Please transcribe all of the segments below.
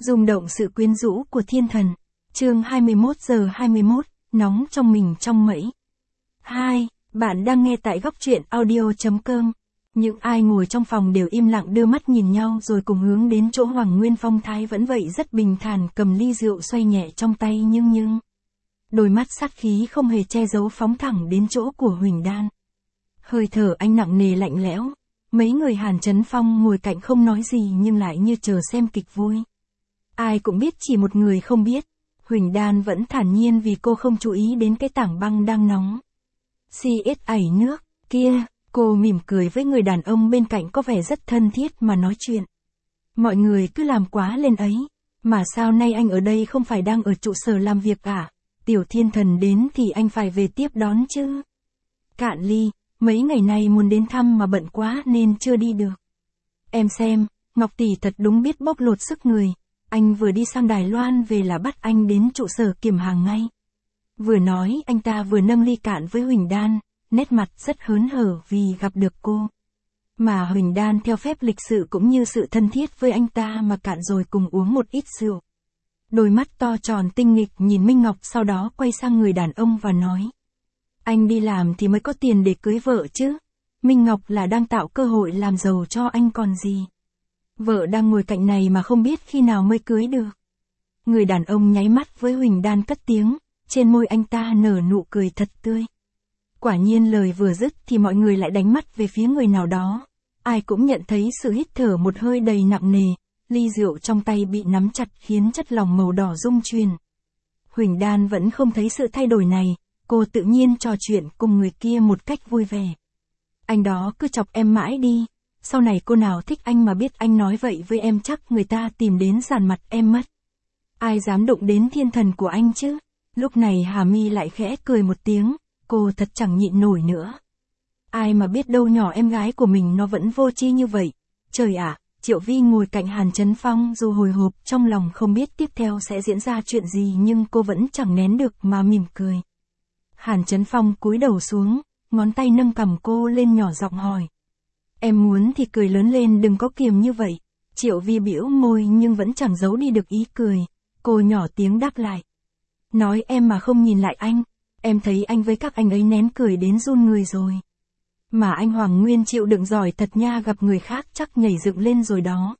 Rung động sự quyến rũ của thiên thần. Chương 21 giờ 21, nóng trong mình trong mẩy. 2. Bạn đang nghe tại góc truyện audio.com. Những ai ngồi trong phòng đều im lặng đưa mắt nhìn nhau rồi cùng hướng đến chỗ Hoàng Nguyên phong thái vẫn vậy rất bình thản cầm ly rượu xoay nhẹ trong tay nhưng đôi mắt sát khí không hề che giấu phóng thẳng đến chỗ của Huỳnh Đan. Hơi thở anh nặng nề lạnh lẽo. Mấy người Hàn Chấn Phong ngồi cạnh không nói gì nhưng lại như chờ xem kịch vui. Ai cũng biết chỉ một người không biết. Huỳnh Đan vẫn thản nhiên vì cô không chú ý đến cái tảng băng đang nóng. Xiết ảy nước, kia, cô mỉm cười với người đàn ông bên cạnh có vẻ rất thân thiết mà nói chuyện. Mọi người cứ làm quá lên ấy. Mà sao nay anh ở đây không phải đang ở trụ sở làm việc à? Tiểu thiên thần đến thì anh phải về tiếp đón chứ. Cạn ly, mấy ngày nay muốn đến thăm mà bận quá nên chưa đi được. Em xem, Ngọc tỷ thật đúng biết bóc lột sức người. Anh vừa đi sang Đài Loan về là bắt anh đến trụ sở kiểm hàng ngay. Vừa nói anh ta vừa nâng ly cạn với Huỳnh Đan, nét mặt rất hớn hở vì gặp được cô. Mà Huỳnh Đan theo phép lịch sự cũng như sự thân thiết với anh ta mà cạn rồi cùng uống một ít rượu. Đôi mắt to tròn tinh nghịch nhìn Minh Ngọc sau đó quay sang người đàn ông và nói. Anh đi làm thì mới có tiền để cưới vợ chứ. Minh Ngọc là đang tạo cơ hội làm giàu cho anh còn gì. Vợ đang ngồi cạnh này mà không biết khi nào mới cưới được. Người đàn ông nháy mắt với Huỳnh Đan cất tiếng, trên môi anh ta nở nụ cười thật tươi. Quả nhiên lời vừa dứt thì mọi người lại đánh mắt về phía người nào đó. Ai cũng nhận thấy sự hít thở một hơi đầy nặng nề, ly rượu trong tay bị nắm chặt khiến chất lỏng màu đỏ rung chuyển. Huỳnh Đan vẫn không thấy sự thay đổi này, cô tự nhiên trò chuyện cùng người kia một cách vui vẻ. Anh đó cứ chọc em mãi đi. Sau này cô nào thích anh mà biết anh nói vậy với em chắc người ta tìm đến sàn mặt em mất. Ai dám đụng đến thiên thần của anh chứ? Lúc này Hà My lại khẽ cười một tiếng, cô thật chẳng nhịn nổi nữa. Ai mà biết đâu nhỏ em gái của mình nó vẫn vô tri như vậy. Trời ạ, Triệu Vi ngồi cạnh Hàn Chấn Phong dù hồi hộp trong lòng không biết tiếp theo sẽ diễn ra chuyện gì nhưng cô vẫn chẳng nén được mà mỉm cười. Hàn Chấn Phong cúi đầu xuống, ngón tay nâng cằm cô lên nhỏ giọng hỏi. Em muốn thì cười lớn lên đừng có kiềm như vậy. Triệu Vi bĩu môi nhưng vẫn chẳng giấu đi được ý cười. Cô nhỏ tiếng đáp lại. Nói em mà không nhìn lại anh. Em thấy anh với các anh ấy nén cười đến run người rồi. Mà anh Hoàng Nguyên chịu đựng giỏi thật nha gặp người khác chắc nhảy dựng lên rồi đó.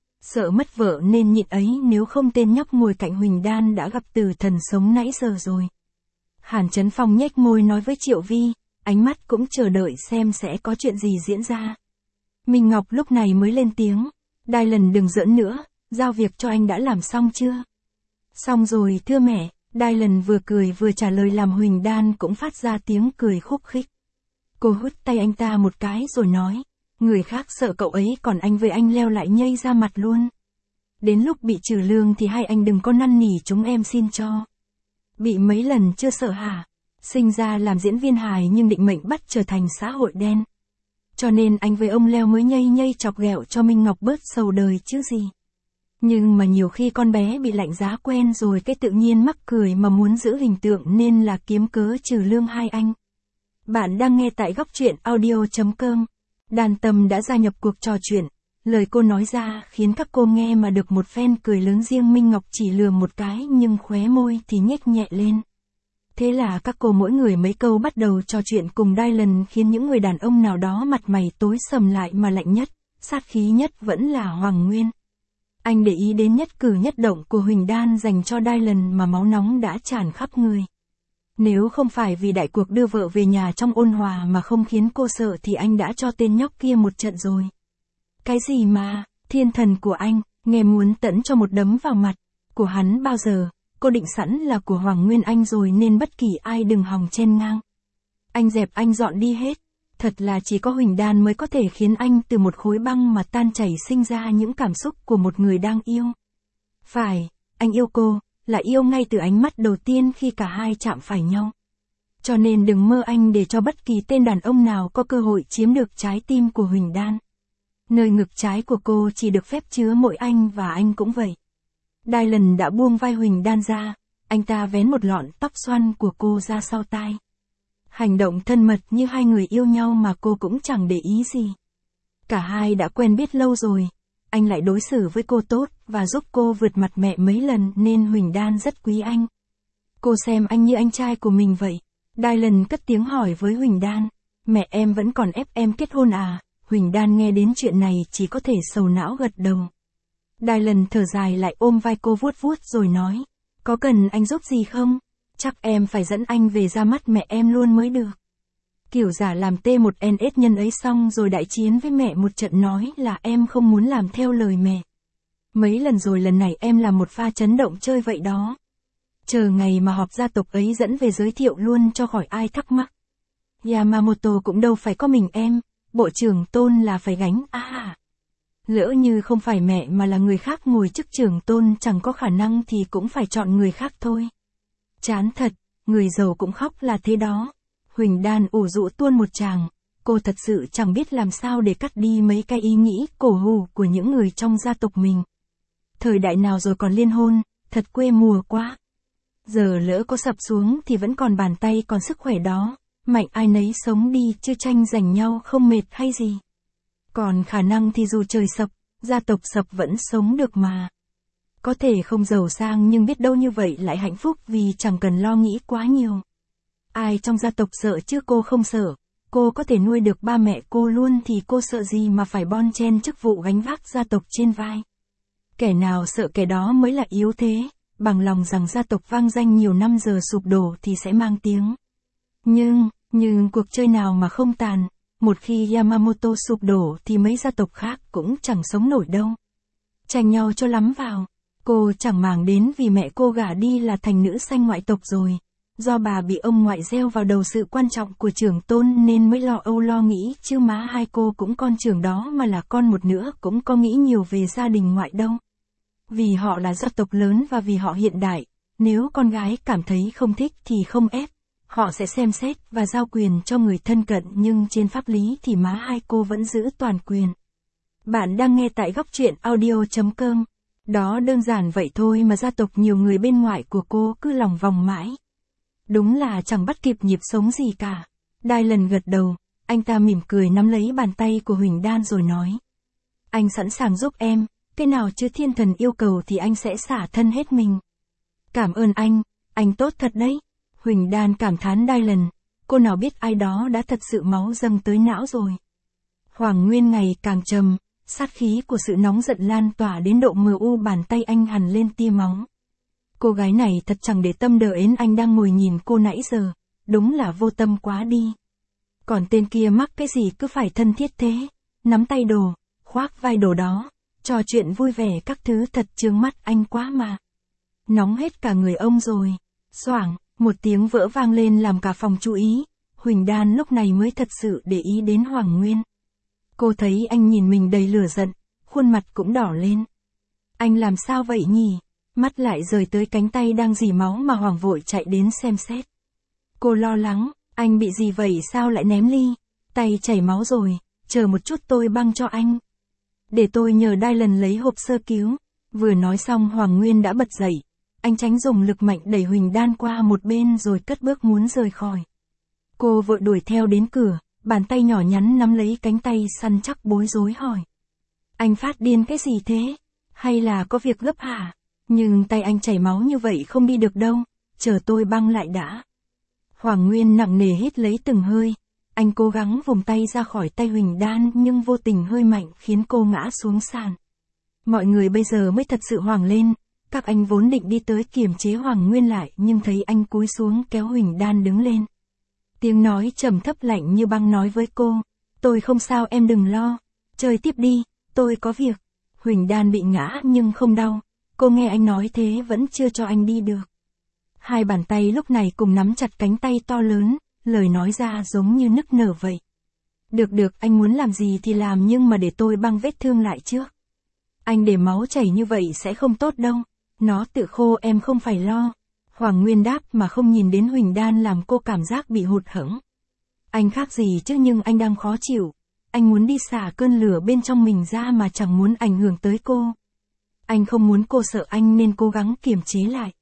Sợ mất vợ nên nhịn ấy nếu không tên nhóc ngồi cạnh Huỳnh Đan đã gặp từ thần sống nãy giờ rồi. Hàn Chấn Phong nhếch môi nói với Triệu Vi, ánh mắt cũng chờ đợi xem sẽ có chuyện gì diễn ra. Minh Ngọc lúc này mới lên tiếng, Đài Lần đừng giỡn nữa, giao việc cho anh đã làm xong chưa? Xong rồi thưa mẹ, Đài Lần vừa cười vừa trả lời làm Huỳnh Đan cũng phát ra tiếng cười khúc khích. Cô hút tay anh ta một cái rồi nói, người khác sợ cậu ấy còn anh với anh leo lại nhây ra mặt luôn. Đến lúc bị trừ lương thì hai anh đừng có năn nỉ chúng em xin cho. Bị mấy lần chưa sợ hả? Sinh ra làm diễn viên hài nhưng định mệnh bắt trở thành xã hội đen. Cho nên anh với ông Leo mới nhây nhây chọc ghẹo cho Minh Ngọc bớt sầu đời chứ gì. Nhưng mà nhiều khi con bé bị lạnh giá quen rồi cái tự nhiên mắc cười mà muốn giữ hình tượng nên là kiếm cớ trừ lương hai anh. Bạn đang nghe tại góc truyện audio.com. Đàn Tâm đã gia nhập cuộc trò chuyện. Lời cô nói ra khiến các cô nghe mà được một phen cười lớn riêng Minh Ngọc chỉ lườm một cái nhưng khóe môi thì nhếch nhẹ lên. Thế là các cô mỗi người mấy câu bắt đầu trò chuyện cùng Đài Lần khiến những người đàn ông nào đó mặt mày tối sầm lại mà lạnh nhất, sát khí nhất vẫn là Hoàng Nguyên. Anh để ý đến nhất cử nhất động của Huỳnh Đan dành cho Đài Lần mà máu nóng đã tràn khắp người. Nếu không phải vì đại cuộc đưa vợ về nhà trong ôn hòa mà không khiến cô sợ thì anh đã cho tên nhóc kia một trận rồi. Cái gì mà, thiên thần của anh, nghe muốn tẫn cho một đấm vào mặt, của hắn bao giờ, cô định sẵn là của Hoàng Nguyên anh rồi nên bất kỳ ai đừng hòng chen ngang. Anh dẹp anh dọn đi hết, thật là chỉ có Huỳnh Đan mới có thể khiến anh từ một khối băng mà tan chảy sinh ra những cảm xúc của một người đang yêu. Phải, anh yêu cô, là yêu ngay từ ánh mắt đầu tiên khi cả hai chạm phải nhau. Cho nên đừng mơ anh để cho bất kỳ tên đàn ông nào có cơ hội chiếm được trái tim của Huỳnh Đan. Nơi ngực trái của cô chỉ được phép chứa mỗi anh và anh cũng vậy. Đài Lần đã buông vai Huỳnh Đan ra, anh ta vén một lọn tóc xoăn của cô ra sau tai. Hành động thân mật như hai người yêu nhau mà cô cũng chẳng để ý gì. Cả hai đã quen biết lâu rồi, anh lại đối xử với cô tốt, và giúp cô vượt mặt mẹ mấy lần nên Huỳnh Đan rất quý anh. Cô xem anh như anh trai của mình vậy. Dylan cất tiếng hỏi với Huỳnh Đan, mẹ em vẫn còn ép em kết hôn à? Huỳnh Đan nghe đến chuyện này chỉ có thể sầu não gật đầu. Dylan thở dài lại ôm vai cô vuốt vuốt rồi nói, có cần anh giúp gì không? Chắc em phải dẫn anh về ra mắt mẹ em luôn mới được. Kiểu giả làm T1NS nhân ấy xong rồi đại chiến với mẹ một trận nói là em không muốn làm theo lời mẹ. Mấy lần rồi lần này em làm một pha chấn động chơi vậy đó. Chờ ngày mà họp gia tộc ấy dẫn về giới thiệu luôn cho khỏi ai thắc mắc. Yamamoto cũng đâu phải có mình em, bộ trưởng Tôn là phải gánh lỡ như không phải mẹ mà là người khác ngồi chức trưởng Tôn chẳng có khả năng thì cũng phải chọn người khác thôi. Chán thật, người giàu cũng khóc là thế đó. Huỳnh Đan ủ rũ tuôn một tràng, cô thật sự chẳng biết làm sao để cắt đi mấy cái ý nghĩ cổ hủ của những người trong gia tộc mình. Thời đại nào rồi còn liên hôn, thật quê mùa quá. Giờ lỡ có sập xuống thì vẫn còn bàn tay còn sức khỏe đó, mạnh ai nấy sống đi chứ tranh giành nhau không mệt hay gì. Còn khả năng thì dù trời sập, gia tộc sập vẫn sống được mà. Có thể không giàu sang nhưng biết đâu như vậy lại hạnh phúc vì chẳng cần lo nghĩ quá nhiều. Ai trong gia tộc sợ chứ cô không sợ, cô có thể nuôi được ba mẹ cô luôn thì cô sợ gì mà phải bon chen chức vụ gánh vác gia tộc trên vai. Kẻ nào sợ kẻ đó mới là yếu thế, bằng lòng rằng gia tộc vang danh nhiều năm giờ sụp đổ thì sẽ mang tiếng. Nhưng cuộc chơi nào mà không tàn, một khi Yamamoto sụp đổ thì mấy gia tộc khác cũng chẳng sống nổi đâu. Tranh nhau cho lắm vào, cô chẳng màng đến vì mẹ cô gả đi là thành nữ sanh ngoại tộc rồi. Do bà bị ông ngoại gieo vào đầu sự quan trọng của trưởng Tôn nên mới lo âu lo nghĩ chứ má hai cô cũng con trưởng đó mà là con một nữa cũng có nghĩ nhiều về gia đình ngoại đâu. Vì họ là gia tộc lớn và vì họ hiện đại, nếu con gái cảm thấy không thích thì không ép, họ sẽ xem xét và giao quyền cho người thân cận nhưng trên pháp lý thì má hai cô vẫn giữ toàn quyền. Bạn đang nghe tại góc truyện audio.com. Đó đơn giản vậy thôi mà gia tộc nhiều người bên ngoài của cô cứ lòng vòng mãi. Đúng là chẳng bắt kịp nhịp sống gì cả. Dylan gật đầu, anh ta mỉm cười nắm lấy bàn tay của Huỳnh Đan rồi nói. Anh sẵn sàng giúp em, cái nào chứ thiên thần yêu cầu thì anh sẽ xả thân hết mình. Cảm ơn anh tốt thật đấy. Huỳnh Đan cảm thán Dylan, cô nào biết ai đó đã thật sự máu dâng tới não rồi. Hoàng Nguyên ngày càng trầm, sát khí của sự nóng giận lan tỏa đến độ mờ u bàn tay anh hằn lên tia máu. Cô gái này thật chẳng để tâm đến anh đang ngồi nhìn cô nãy giờ, đúng là vô tâm quá đi. Còn tên kia mắc cái gì cứ phải thân thiết thế, nắm tay đồ, khoác vai đồ đó, trò chuyện vui vẻ các thứ thật chướng mắt anh quá mà. Nóng hết cả người ông rồi. Xoảng, một tiếng vỡ vang lên làm cả phòng chú ý, Huỳnh Đan lúc này mới thật sự để ý đến Hoàng Nguyên. Cô thấy anh nhìn mình đầy lửa giận, khuôn mặt cũng đỏ lên. Anh làm sao vậy nhỉ? Mắt lại rời tới cánh tay đang rỉ máu mà Hoàng vội chạy đến xem xét. Cô lo lắng, anh bị gì vậy sao lại ném ly? Tay chảy máu rồi, chờ một chút tôi băng cho anh. Để tôi nhờ Dylan lấy hộp sơ cứu. Vừa nói xong Hoàng Nguyên đã bật dậy. Anh tránh dùng lực mạnh đẩy Huỳnh Đan qua một bên rồi cất bước muốn rời khỏi. Cô vội đuổi theo đến cửa, bàn tay nhỏ nhắn nắm lấy cánh tay săn chắc bối rối hỏi. Anh phát điên cái gì thế? Hay là có việc gấp hả? Nhưng tay anh chảy máu như vậy không đi được đâu, chờ tôi băng lại đã. Hoàng Nguyên nặng nề hít lấy từng hơi. Anh cố gắng vùng tay ra khỏi tay Huỳnh Đan nhưng vô tình hơi mạnh khiến cô ngã xuống sàn. Mọi người bây giờ mới thật sự hoảng lên. Các anh vốn định đi tới kiềm chế Hoàng Nguyên lại nhưng thấy anh cúi xuống kéo Huỳnh Đan đứng lên. Tiếng nói trầm thấp lạnh như băng nói với cô, tôi không sao em đừng lo, chơi tiếp đi, tôi có việc. Huỳnh Đan bị ngã nhưng không đau, cô nghe anh nói thế vẫn chưa cho anh đi được. Hai bàn tay lúc này cùng nắm chặt cánh tay to lớn, lời nói ra giống như nức nở vậy. Được anh muốn làm gì thì làm nhưng mà để tôi băng vết thương lại trước. Anh để máu chảy như vậy sẽ không tốt đâu. Nó tự khô em không phải lo. Hoàng Nguyên đáp mà không nhìn đến Huỳnh Đan làm cô cảm giác bị hụt hẫng. Anh khác gì chứ nhưng anh đang khó chịu. Anh muốn đi xả cơn lửa bên trong mình ra mà chẳng muốn ảnh hưởng tới cô. Anh không muốn cô sợ anh nên cố gắng kiềm chế lại.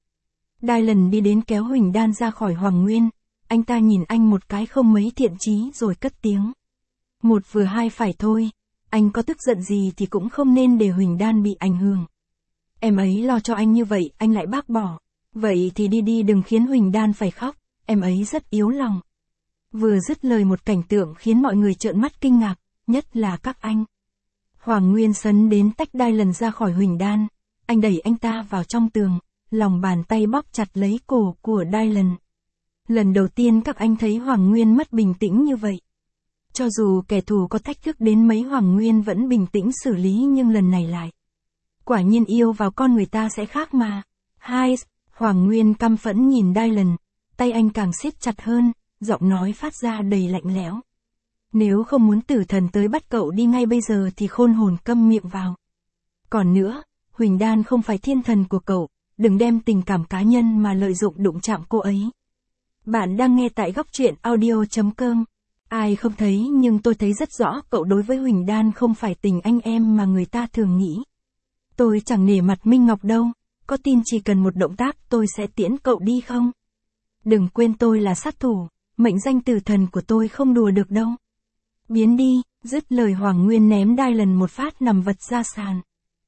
Dylan đi đến kéo Huỳnh Đan ra khỏi Hoàng Nguyên. Anh ta nhìn anh một cái không mấy thiện chí rồi cất tiếng. Một vừa hai phải thôi. anh có tức giận gì thì cũng không nên để Huỳnh Đan bị ảnh hưởng. Em ấy lo cho anh như vậy, anh lại bác bỏ. Vậy thì đi đi, đừng khiến Huỳnh Đan phải khóc, em ấy rất yếu lòng. Vừa dứt lời một cảnh tượng khiến mọi người trợn mắt kinh ngạc, nhất là các anh. Hoàng Nguyên sấn đến tách Dylan ra khỏi Huỳnh Đan, anh đẩy anh ta vào trong tường, lòng bàn tay bóp chặt lấy cổ của Dylan. Lần đầu tiên các anh thấy Hoàng Nguyên mất bình tĩnh như vậy. Cho dù kẻ thù có thách thức đến mấy, Hoàng Nguyên vẫn bình tĩnh xử lý, nhưng lần này lại. Quả nhiên yêu vào con người ta sẽ khác mà. Hai, Hoàng Nguyên căm phẫn nhìn Dylan, tay anh càng siết chặt hơn, giọng nói phát ra đầy lạnh lẽo. Nếu không muốn tử thần tới bắt cậu đi ngay bây giờ thì khôn hồn câm miệng vào. Còn nữa, Huỳnh Đan không phải thiên thần của cậu, đừng đem tình cảm cá nhân mà lợi dụng đụng chạm cô ấy. Bạn đang nghe tại góc truyện audio.com. Ai không thấy nhưng tôi thấy rất rõ cậu đối với Huỳnh Đan không phải tình anh em mà người ta thường nghĩ. Tôi chẳng nể mặt Minh Ngọc đâu, có tin chỉ cần một động tác tôi sẽ tiễn cậu đi không? Đừng quên tôi là sát thủ, mệnh danh tử thần của tôi không đùa được đâu. Biến đi, dứt lời Hoàng Nguyên ném Dylan một phát nằm vật ra sàn.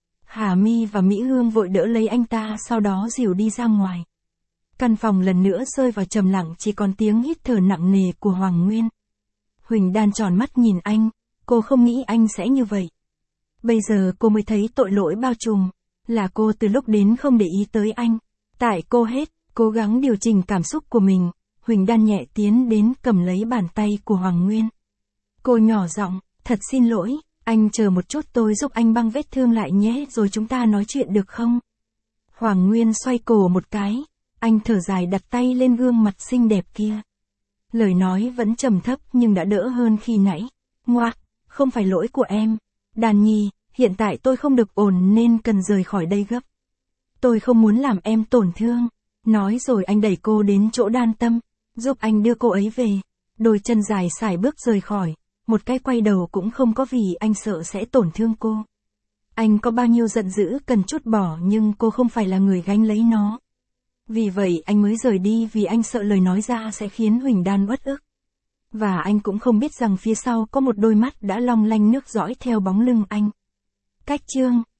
Hà My và Mỹ Hương vội đỡ lấy anh ta, sau đó dìu đi ra ngoài. Căn phòng lần nữa rơi vào trầm lặng, chỉ còn tiếng hít thở nặng nề của Hoàng Nguyên. Huỳnh Đan tròn mắt nhìn anh, cô không nghĩ anh sẽ như vậy. Bây giờ cô mới thấy tội lỗi bao trùm, là cô từ lúc đến không để ý tới anh. Tại cô hết, cố gắng điều chỉnh cảm xúc của mình, Huỳnh Đan nhẹ tiến đến cầm lấy bàn tay của Hoàng Nguyên. Cô nhỏ giọng, thật xin lỗi, anh chờ một chút, tôi giúp anh băng vết thương lại nhé, rồi chúng ta nói chuyện được không? Hoàng Nguyên xoay cổ một cái, anh thở dài đặt tay lên gương mặt xinh đẹp kia. Lời nói vẫn trầm thấp nhưng đã đỡ hơn khi nãy. Ngoác, không phải lỗi của em. Đàn Nhi, hiện tại tôi không được ổn nên cần rời khỏi đây gấp. Tôi không muốn làm em tổn thương. Nói rồi anh đẩy cô đến chỗ Đan Tâm, giúp anh đưa cô ấy về. Đôi chân dài sải bước rời khỏi, một cái quay đầu cũng không có vì anh sợ sẽ tổn thương cô. Anh có bao nhiêu giận dữ cần trút bỏ nhưng cô không phải là người gánh lấy nó. Vì vậy anh mới rời đi, vì anh sợ lời nói ra sẽ khiến Huỳnh Đan uất ức. Và anh cũng không biết rằng phía sau có một đôi mắt đã long lanh nước dõi theo bóng lưng anh. Cách chương